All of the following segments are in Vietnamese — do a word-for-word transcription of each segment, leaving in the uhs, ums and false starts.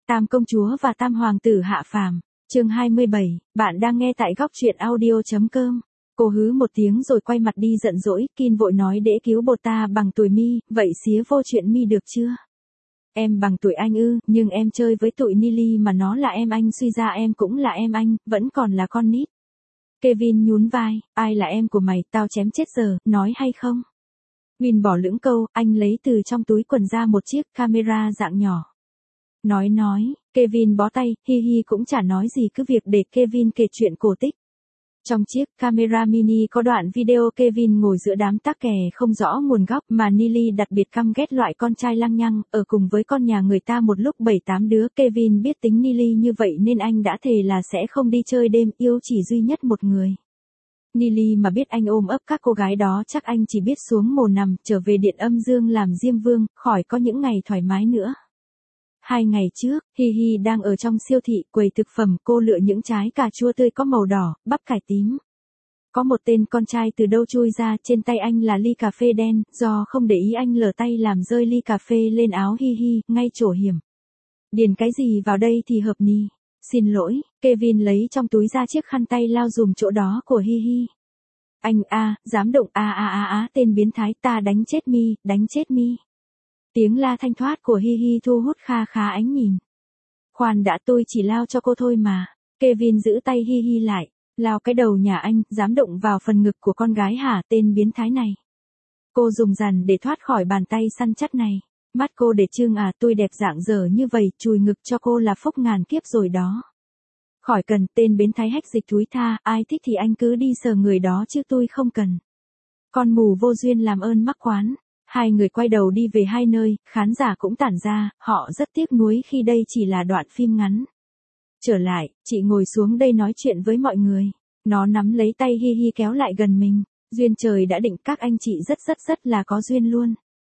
Tam công chúa và tam hoàng tử hạ phàm. Chương hai mươi bảy, bạn đang nghe tại góc truyện audio chấm com. Cô hứ một tiếng rồi quay mặt đi giận dỗi, Kin vội nói để cứu bột ta bằng tuổi mi, vậy xía vô chuyện mi được chưa? Em bằng tuổi anh ư, nhưng em chơi với tụi Nili mà nó là em anh, suy ra em cũng là em anh, vẫn còn là con nít. Kevin nhún vai, ai là em của mày, tao chém chết giờ, nói hay không? Win bỏ lưỡng câu, anh lấy từ trong túi quần ra một chiếc camera dạng nhỏ. Nói nói, Kevin bó tay, hi hi cũng chả nói gì, cứ việc để Kevin kể chuyện cổ tích. Trong chiếc camera mini có đoạn video Kevin ngồi giữa đám tắc kè không rõ nguồn gốc mà Nili đặc biệt căm ghét loại con trai lăng nhăng, ở cùng với con nhà người ta một lúc bảy tám đứa. Kevin biết tính Nili như vậy nên anh đã thề là sẽ không đi chơi đêm, yêu chỉ duy nhất một người. Nili mà biết anh ôm ấp các cô gái đó chắc anh chỉ biết xuống mồ nằm, trở về điện âm dương làm diêm vương, khỏi có những ngày thoải mái nữa. Hai ngày trước, Hi Hi đang ở trong siêu thị quầy thực phẩm, cô lựa những trái cà chua tươi có màu đỏ, bắp cải tím. Có một tên con trai từ đâu chui ra, trên tay anh là ly cà phê đen, do không để ý anh lờ tay làm rơi ly cà phê lên áo Hi Hi, ngay chỗ hiểm. Điền cái gì vào đây thì hợp nì? Xin lỗi, Kevin lấy trong túi ra chiếc khăn tay lau dùm chỗ đó của Hi Hi. Anh a, dám động a a a a, tên biến thái, ta đánh chết mi, đánh chết mi. Tiếng la thanh thoát của Hi Hi thu hút kha khá ánh nhìn. Khoan đã, tôi chỉ lao cho cô thôi mà. Kevin giữ tay Hi Hi lại. Lao cái đầu nhà anh, dám động vào phần ngực của con gái hả, tên biến thái này. Cô dùng dằn để thoát khỏi bàn tay săn chắc này. Mắt cô để trưng à, tôi đẹp dạng dở như vậy, chùi ngực cho cô là phúc ngàn kiếp rồi đó. Khỏi cần, tên biến thái hách dịch thúi tha, ai thích thì anh cứ đi sờ người đó chứ tôi không cần. Con mù vô duyên làm ơn mắc quán. Hai người quay đầu đi về hai nơi, khán giả cũng tản ra, họ rất tiếc nuối khi đây chỉ là đoạn phim ngắn. Trở lại, chị ngồi xuống đây nói chuyện với mọi người. Nó nắm lấy tay Hi Hi kéo lại gần mình. Duyên trời đã định, các anh chị rất rất rất là có duyên luôn.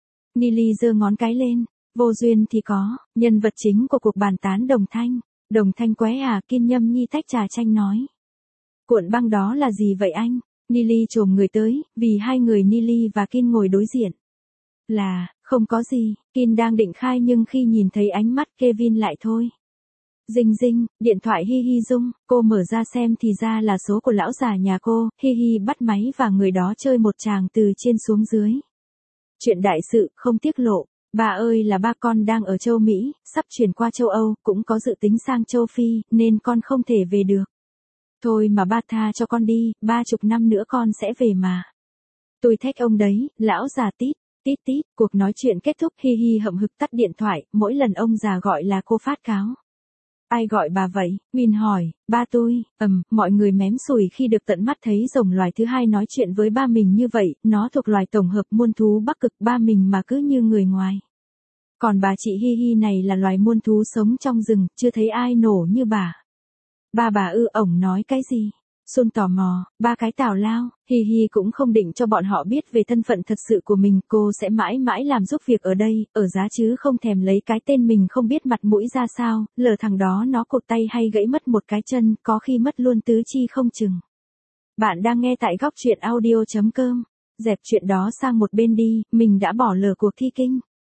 Nili giơ ngón cái lên. Vô duyên thì có, nhân vật chính của cuộc bàn tán Đồng Thanh. Đồng Thanh qué à, Kin nhâm nhi tách trà chanh nói. Cuộn băng đó là gì vậy anh? Nili chồm người tới, vì hai người Nili và Kin ngồi đối diện. Là, không có gì, Kin đang định khai nhưng khi nhìn thấy ánh mắt Kevin lại thôi. Dinh dinh, điện thoại Hi Hi rung, cô mở ra xem thì ra là số của lão già nhà cô. Hi Hi bắt máy và người đó chơi một tràng từ trên xuống dưới. Chuyện đại sự, không tiết lộ. Ba ơi là ba con đang ở châu Mỹ, sắp chuyển qua châu Âu, cũng có dự tính sang châu Phi, nên con không thể về được. Thôi mà ba tha cho con đi, ba chục năm nữa con sẽ về mà. Tôi thách ông đấy, lão già tít. Tít tít, cuộc nói chuyện kết thúc. Hi Hi hậm hực tắt điện thoại, mỗi lần ông già gọi là cô phát cáo. Ai gọi bà vậy? Win hỏi, ba tôi, ầm, mọi người mém sùi khi được tận mắt thấy rồng loài thứ hai nói chuyện với ba mình như vậy, nó thuộc loài tổng hợp muôn thú Bắc Cực, ba mình mà cứ như người ngoài. Còn bà chị Hi Hi này là loài muôn thú sống trong rừng, chưa thấy ai nổ như bà. Ba bà ư, ổng nói cái gì? Xuân tò mò, ba cái tào lao. Hi Hi cũng không định cho bọn họ biết về thân phận thật sự của mình, cô sẽ mãi mãi làm giúp việc ở đây, ở giá chứ không thèm lấy cái tên mình không biết mặt mũi ra sao, lờ thằng đó nó cụt tay hay gãy mất một cái chân, có khi mất luôn tứ chi không chừng. Bạn đang nghe tại góc truyện audio chấm com. Dẹp chuyện đó sang một bên đi, mình đã bỏ lờ cuộc thi kinh.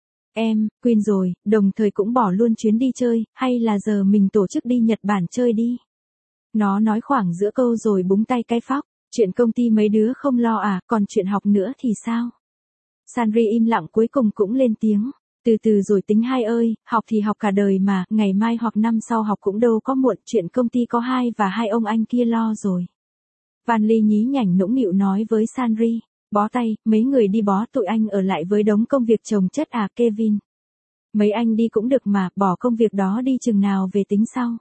Em, Queen rồi, đồng thời cũng bỏ luôn chuyến đi chơi, hay là giờ mình tổ chức đi Nhật Bản chơi đi. Nó nói khoảng giữa câu rồi búng tay cái phóc. Chuyện công ty mấy đứa không lo à, còn chuyện học nữa thì sao? Sanri im lặng cuối cùng cũng lên tiếng. Từ từ rồi tính hai ơi, học thì học cả đời mà, ngày mai hoặc năm sau học cũng đâu có muộn, chuyện công ty có hai và hai ông anh kia lo rồi. Van Ly nhí nhảnh nũng nịu nói với Sanri. Bó tay, mấy người đi bó, tụi anh ở lại với đống công việc chồng chất à Kevin. Mấy anh đi cũng được mà, bỏ công việc đó đi chừng nào về tính sau.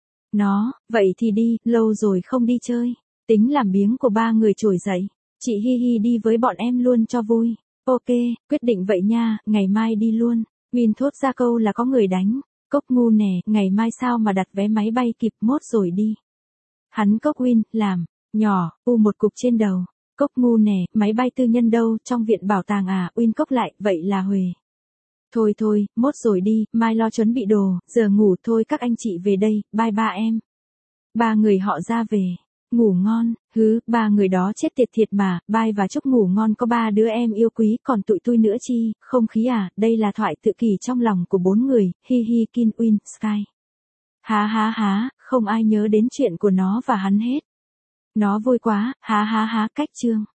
Nó, vậy thì đi, lâu rồi không đi chơi. Tính làm biếng của ba người trồi dậy. Chị Hi Hi đi với bọn em luôn cho vui. Ok, quyết định vậy nha, ngày mai đi luôn. Win thốt ra câu là có người đánh. Cốc ngu nè, ngày mai sao mà đặt vé máy bay kịp, mốt rồi đi. Hắn cốc Win, làm, nhỏ, u một cục trên đầu. Cốc ngu nè, máy bay tư nhân đâu, trong viện bảo tàng à, Win cốc lại, vậy là huề. Thôi thôi, mốt rồi đi, mai lo chuẩn bị đồ, giờ ngủ thôi các anh chị về đây, bye ba em. Ba người họ ra về. Ngủ ngon, hứ, ba người đó chết tiệt thiệt mà, Bai và Trúc ngủ ngon có ba đứa em yêu quý còn tụi tôi nữa chi, không khí à, đây là thoại tự kỷ trong lòng của bốn người, hi hi Kin Win, Sky. Há há há, không ai nhớ đến chuyện của nó và hắn hết. Nó vui quá, há há há cách chương.